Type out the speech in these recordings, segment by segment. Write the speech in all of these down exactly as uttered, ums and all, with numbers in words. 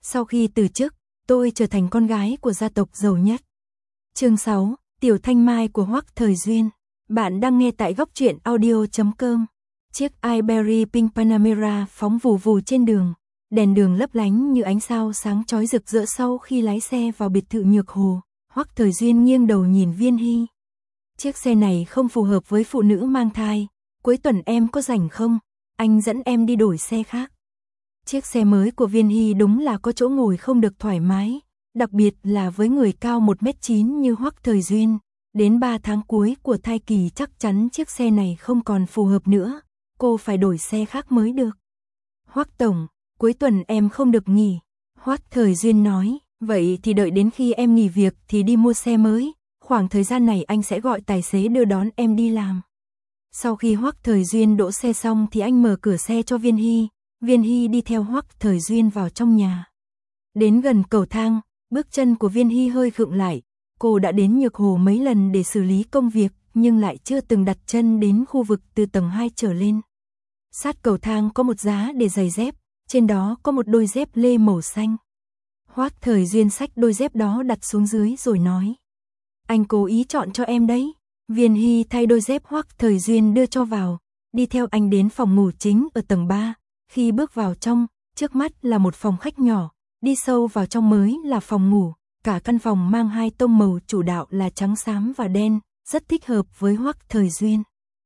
Sau khi từ chức, tôi trở thành con gái của gia tộc giàu nhất. Chương sáu, Tiểu Thanh Mai của Hoắc Thời Duyên. Bạn đang nghe tại góc truyện audio chấm com. Chiếc Iberia Pink Panamera phóng vù vù trên đường, đèn đường lấp lánh như ánh sao sáng chói rực rỡ. Sau khi lái xe vào biệt thự Nhược Hồ, Hoắc Thời Duyên nghiêng đầu nhìn Viên Hy. Chiếc xe này không phù hợp với phụ nữ mang thai, cuối tuần em có rảnh không? Anh dẫn em đi đổi xe khác. Chiếc xe mới của Viên Hy đúng là có chỗ ngồi không được thoải mái, đặc biệt là với người cao một mét chín như Hoắc Thời Duyên. Đến ba tháng cuối của thai kỳ chắc chắn chiếc xe này không còn phù hợp nữa, cô phải đổi xe khác mới được. Hoắc tổng, cuối tuần em không được nghỉ. Hoắc Thời Duyên nói, vậy thì đợi đến khi em nghỉ việc thì đi mua xe mới, khoảng thời gian này anh sẽ gọi tài xế đưa đón em đi làm. Sau khi Hoắc Thời Duyên đỗ xe xong thì anh mở cửa xe cho Viên Hy, Viên Hy đi theo Hoắc Thời Duyên vào trong nhà. Đến gần cầu thang, bước chân của Viên Hy hơi khựng lại, cô đã đến Nhược Hồ mấy lần để xử lý công việc, nhưng lại chưa từng đặt chân đến khu vực từ tầng hai trở lên. Sát cầu thang có một giá để giày dép, trên đó có một đôi dép lê màu xanh. Hoắc Thời Duyên xách đôi dép đó đặt xuống dưới rồi nói, anh cố ý chọn cho em đấy. Viên Hy thay đôi dép Hoắc Thời Duyên đưa cho vào, đi theo anh đến phòng ngủ chính ở tầng ba. Khi bước vào trong, trước mắt là một phòng khách nhỏ, đi sâu vào trong mới là phòng ngủ. Cả căn phòng mang hai tông màu chủ đạo là trắng xám và đen, rất thích hợp với Hoắc Thời Duyên.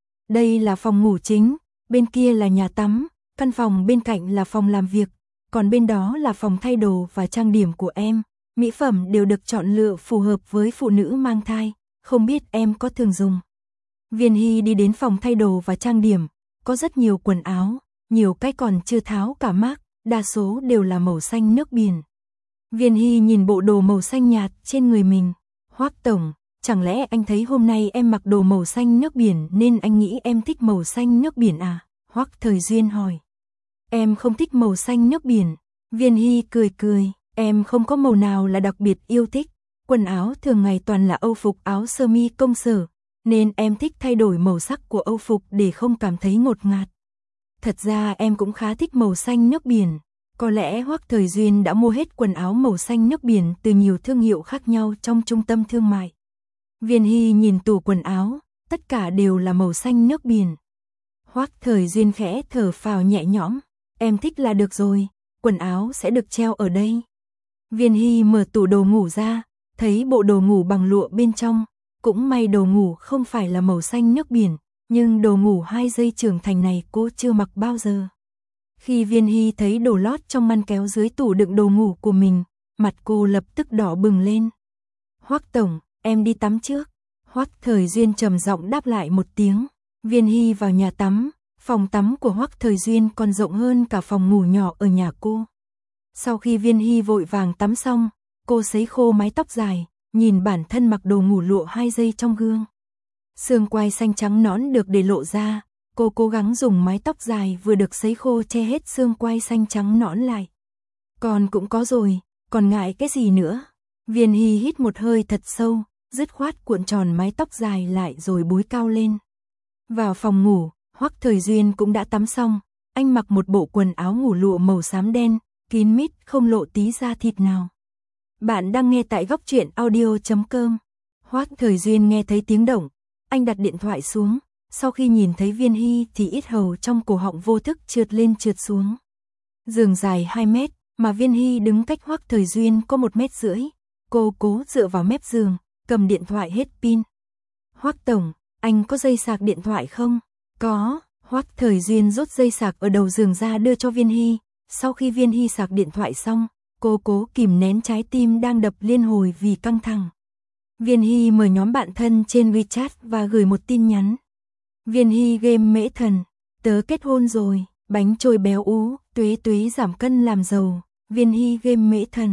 Đây là phòng ngủ chính, bên kia là nhà tắm, căn phòng bên cạnh là phòng làm việc, còn bên đó là phòng thay đồ và trang điểm của em. Mỹ phẩm đều được chọn lựa phù hợp với phụ nữ mang thai, không biết em có thường dùng. Viên Hy đi đến phòng thay đồ và trang điểm, có rất nhiều quần áo, nhiều cái còn chưa tháo cả mác, đa số đều là màu xanh nước biển. Viên Hy nhìn bộ đồ màu xanh nhạt trên người mình, Hoắc tổng, chẳng lẽ anh thấy hôm nay em mặc đồ màu xanh nước biển nên anh nghĩ em thích màu xanh nước biển à? Hoắc Thời Duyên hỏi. Em không thích màu xanh nước biển. Viên Hy cười cười, em không có màu nào là đặc biệt yêu thích, quần áo thường ngày toàn là âu phục áo sơ mi công sở, nên em thích thay đổi màu sắc của âu phục để không cảm thấy ngột ngạt. Thật ra em cũng khá thích màu xanh nước biển. Có lẽ Hoắc Thời Duyên đã mua hết quần áo màu xanh nước biển từ nhiều thương hiệu khác nhau trong trung tâm thương mại. Viên Hy nhìn tủ quần áo, tất cả đều là màu xanh nước biển. Hoắc Thời Duyên khẽ thở phào nhẹ nhõm, em thích là được rồi, quần áo sẽ được treo ở đây. Viên Hy mở tủ đồ ngủ ra, thấy bộ đồ ngủ bằng lụa bên trong, cũng may đồ ngủ không phải là màu xanh nước biển, nhưng đồ ngủ hai giây trưởng thành này cô chưa mặc bao giờ. Khi Viên Hy thấy đồ lót trong ngăn kéo dưới tủ đựng đồ ngủ của mình, mặt cô lập tức đỏ bừng lên. Hoắc tổng, em đi tắm trước. Hoắc Thời Duyên trầm giọng đáp lại một tiếng. Viên Hy vào nhà tắm, phòng tắm của Hoắc Thời Duyên còn rộng hơn cả phòng ngủ nhỏ ở nhà cô. Sau khi Viên Hy vội vàng tắm xong, cô sấy khô mái tóc dài, nhìn bản thân mặc đồ ngủ lụa hai giây trong gương. Xương quai xanh trắng nõn được để lộ ra. Cô cố gắng dùng mái tóc dài vừa được sấy khô che hết xương quai xanh trắng nõn lại. Còn cũng có rồi, còn ngại cái gì nữa. Viên Hy hít một hơi thật sâu, dứt khoát cuộn tròn mái tóc dài lại rồi búi cao lên. Vào phòng ngủ, Hoắc Thời Duyên cũng đã tắm xong, anh mặc một bộ quần áo ngủ lụa màu xám đen, kín mít không lộ tí da thịt nào. Bạn đang nghe tại góc truyện audio chấm com. Hoắc Thời Duyên nghe thấy tiếng động, anh đặt điện thoại xuống. Sau khi nhìn thấy Viên Hy thì yết hầu trong cổ họng vô thức trượt lên trượt xuống. Giường dài hai mét, mà Viên Hy đứng cách Hoắc Thời Duyên có một mét rưỡi. Cô cố dựa vào mép giường, cầm điện thoại hết pin. Hoắc tổng, anh có dây sạc điện thoại không? Có. Hoắc Thời Duyên rút dây sạc ở đầu giường ra đưa cho Viên Hy. Sau khi Viên Hy sạc điện thoại xong, cô cố kìm nén trái tim đang đập liên hồi vì căng thẳng. Viên Hy mở nhóm bạn thân trên WeChat và gửi một tin nhắn. Viên Hy game mễ thần, tớ kết hôn rồi, bánh trôi béo ú, tuế tuế giảm cân làm giàu. Viên Hy game mễ thần,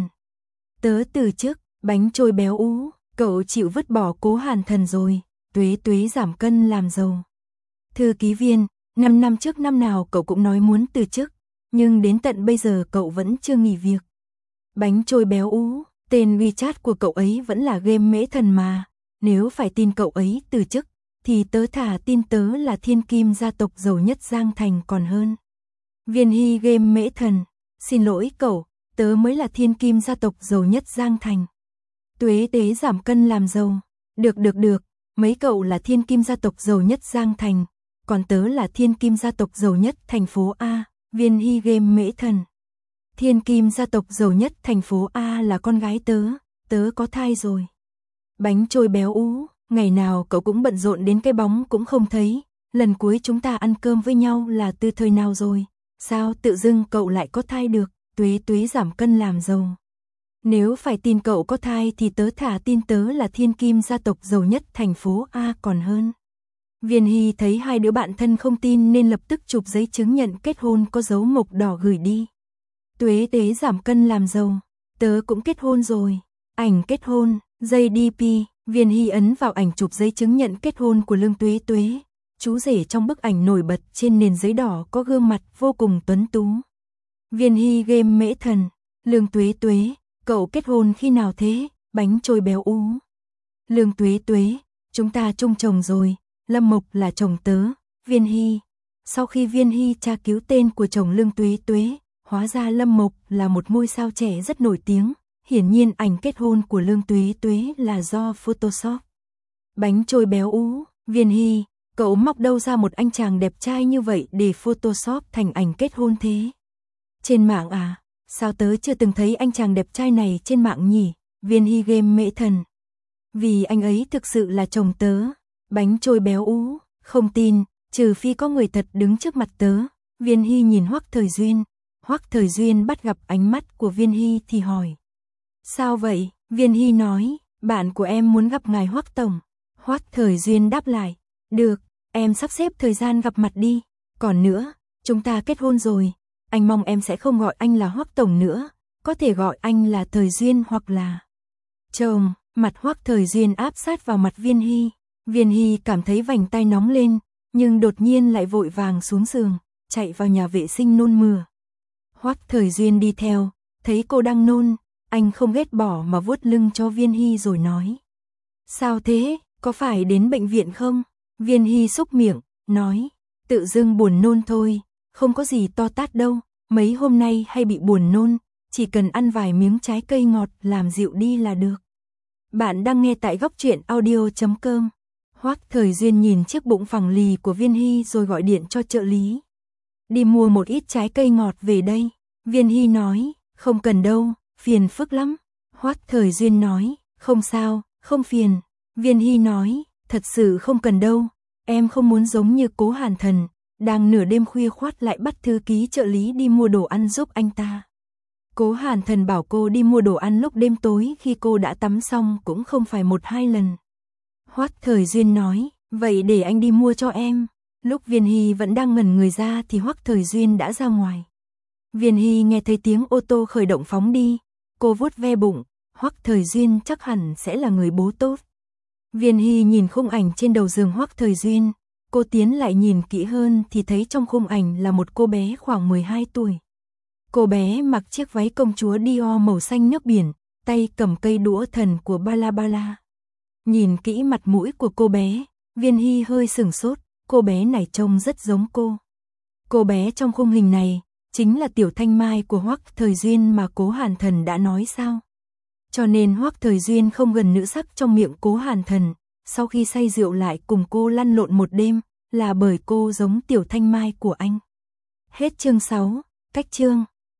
tớ từ chức, bánh trôi béo ú, cậu chịu vứt bỏ Cố Hàn Thần rồi, tuế tuế giảm cân làm giàu. Thư ký Viên, năm năm trước năm nào cậu cũng nói muốn từ chức, nhưng đến tận bây giờ cậu vẫn chưa nghỉ việc. Bánh trôi béo ú, tên WeChat của cậu ấy vẫn là game mễ thần mà, nếu phải tin cậu ấy từ chức, thì tớ thả tin tớ là thiên kim gia tộc giàu nhất Giang Thành còn hơn. Viên Hy game mễ thần, xin lỗi cậu, tớ mới là thiên kim gia tộc giàu nhất Giang Thành. Tuế Tế giảm cân làm giàu. Được được được, mấy cậu là thiên kim gia tộc giàu nhất Giang Thành, còn tớ là thiên kim gia tộc giàu nhất thành phố A, Viên Hy game mễ thần. Thiên kim gia tộc giàu nhất thành phố A là con gái tớ, tớ có thai rồi. Bánh trôi béo ú, ngày nào cậu cũng bận rộn đến cái bóng cũng không thấy, lần cuối chúng ta ăn cơm với nhau là từ thời nào rồi, sao tự dưng cậu lại có thai được, Tuế Tuế giảm cân làm giàu. Nếu phải tin cậu có thai thì tớ thả tin tớ là thiên kim gia tộc giàu nhất thành phố A còn hơn. Viên Hy thấy hai đứa bạn thân không tin nên lập tức chụp giấy chứng nhận kết hôn có dấu mộc đỏ gửi đi. Tuế Tế giảm cân làm giàu, tớ cũng kết hôn rồi. Ảnh kết hôn, giây đê pê, Viên Hy ấn vào ảnh chụp giấy chứng nhận kết hôn của Lương Tuế Tuế. Chú rể trong bức ảnh nổi bật trên nền giấy đỏ có gương mặt vô cùng tuấn tú. Viên Hy game mễ thần, Lương Tuế Tuế, cậu kết hôn khi nào thế? Bánh trôi béo ú. Lương Tuế Tuế, chúng ta chung chồng rồi, Lâm Mộc là chồng tớ. Viên Hy. Sau khi Viên Hy tra cứu tên của chồng Lương Tuế Tuế, hóa ra Lâm Mộc là một ngôi sao trẻ rất nổi tiếng, hiển nhiên ảnh kết hôn của Lương Tuế Tuế là do Photoshop. Bánh trôi béo ú, Viên Hy, cậu móc đâu ra một anh chàng đẹp trai như vậy để Photoshop thành ảnh kết hôn thế? Trên mạng à? Sao tớ chưa từng thấy anh chàng đẹp trai này trên mạng nhỉ? Viên Hy game mễ thần. Vì anh ấy thực sự là chồng tớ. Bánh trôi béo ú, không tin, trừ phi có người thật đứng trước mặt tớ. Viên Hy nhìn Hoắc Thời Duyên. Hoắc Thời Duyên bắt gặp ánh mắt của Viên Hy thì hỏi. Sao vậy? Viên Hy nói, bạn của em muốn gặp ngài Hoắc tổng. Hoắc Thời Duyên đáp lại, được, em sắp xếp thời gian gặp mặt đi. Còn nữa, chúng ta kết hôn rồi, anh mong em sẽ không gọi anh là Hoắc tổng nữa, có thể gọi anh là Thời Duyên hoặc là chồng. Mặt Hoắc Thời Duyên áp sát vào mặt Viên Hy. Viên Hy cảm thấy vành tay nóng lên, nhưng đột nhiên lại vội vàng xuống giường, chạy vào nhà vệ sinh nôn mửa. Hoắc Thời Duyên đi theo, thấy cô đang nôn, anh không ghét bỏ mà vuốt lưng cho Viên Hy rồi nói. Sao thế, có phải đến bệnh viện không? Viên Hy xúc miệng, nói, tự dưng buồn nôn thôi, không có gì to tát đâu, mấy hôm nay hay bị buồn nôn, chỉ cần ăn vài miếng trái cây ngọt làm dịu đi là được. Bạn đang nghe tại góc truyện audio chấm com. Hoắc Thời Duyên nhìn chiếc bụng phẳng lì của Viên Hy rồi gọi điện cho trợ lý. Đi mua một ít trái cây ngọt về đây. Viên Hy nói, không cần đâu, phiền phức lắm. Hoắc Thời Duyên nói, không sao, không phiền. Viên Hy nói, thật sự không cần đâu, em không muốn giống như Cố Hàn Thần, đang nửa đêm khuya khoắt lại bắt thư ký trợ lý đi mua đồ ăn giúp anh ta. Cố Hàn Thần bảo cô đi mua đồ ăn lúc đêm tối khi cô đã tắm xong cũng không phải một hai lần. Hoắc Thời Duyên nói, vậy để anh đi mua cho em. Lúc Viên Hy vẫn đang ngẩn người ra thì Hoắc Thời Duyên đã ra ngoài. Viên Hy nghe thấy tiếng ô tô khởi động phóng đi, cô vuốt ve bụng, Hoắc Thời Duyên chắc hẳn sẽ là người bố tốt. Viên Hy nhìn khung ảnh trên đầu giường Hoắc Thời Duyên, cô tiến lại nhìn kỹ hơn thì thấy trong khung ảnh là một cô bé khoảng mười hai tuổi. Cô bé mặc chiếc váy công chúa Dior màu xanh nước biển, tay cầm cây đũa thần của Bala Bala. Nhìn kỹ mặt mũi của cô bé, Viên Hy hơi sửng sốt, cô bé này trông rất giống cô. Cô bé trong khung hình này, chính là Tiểu Thanh Mai của Hoắc Thời Duyên mà Cố Hàn Thần đã nói sao. Cho nên Hoắc Thời Duyên không gần nữ sắc trong miệng Cố Hàn Thần, sau khi say rượu lại cùng cô lăn lộn một đêm, là bởi cô giống Tiểu Thanh Mai của anh. Hết chương sáu, cách chương.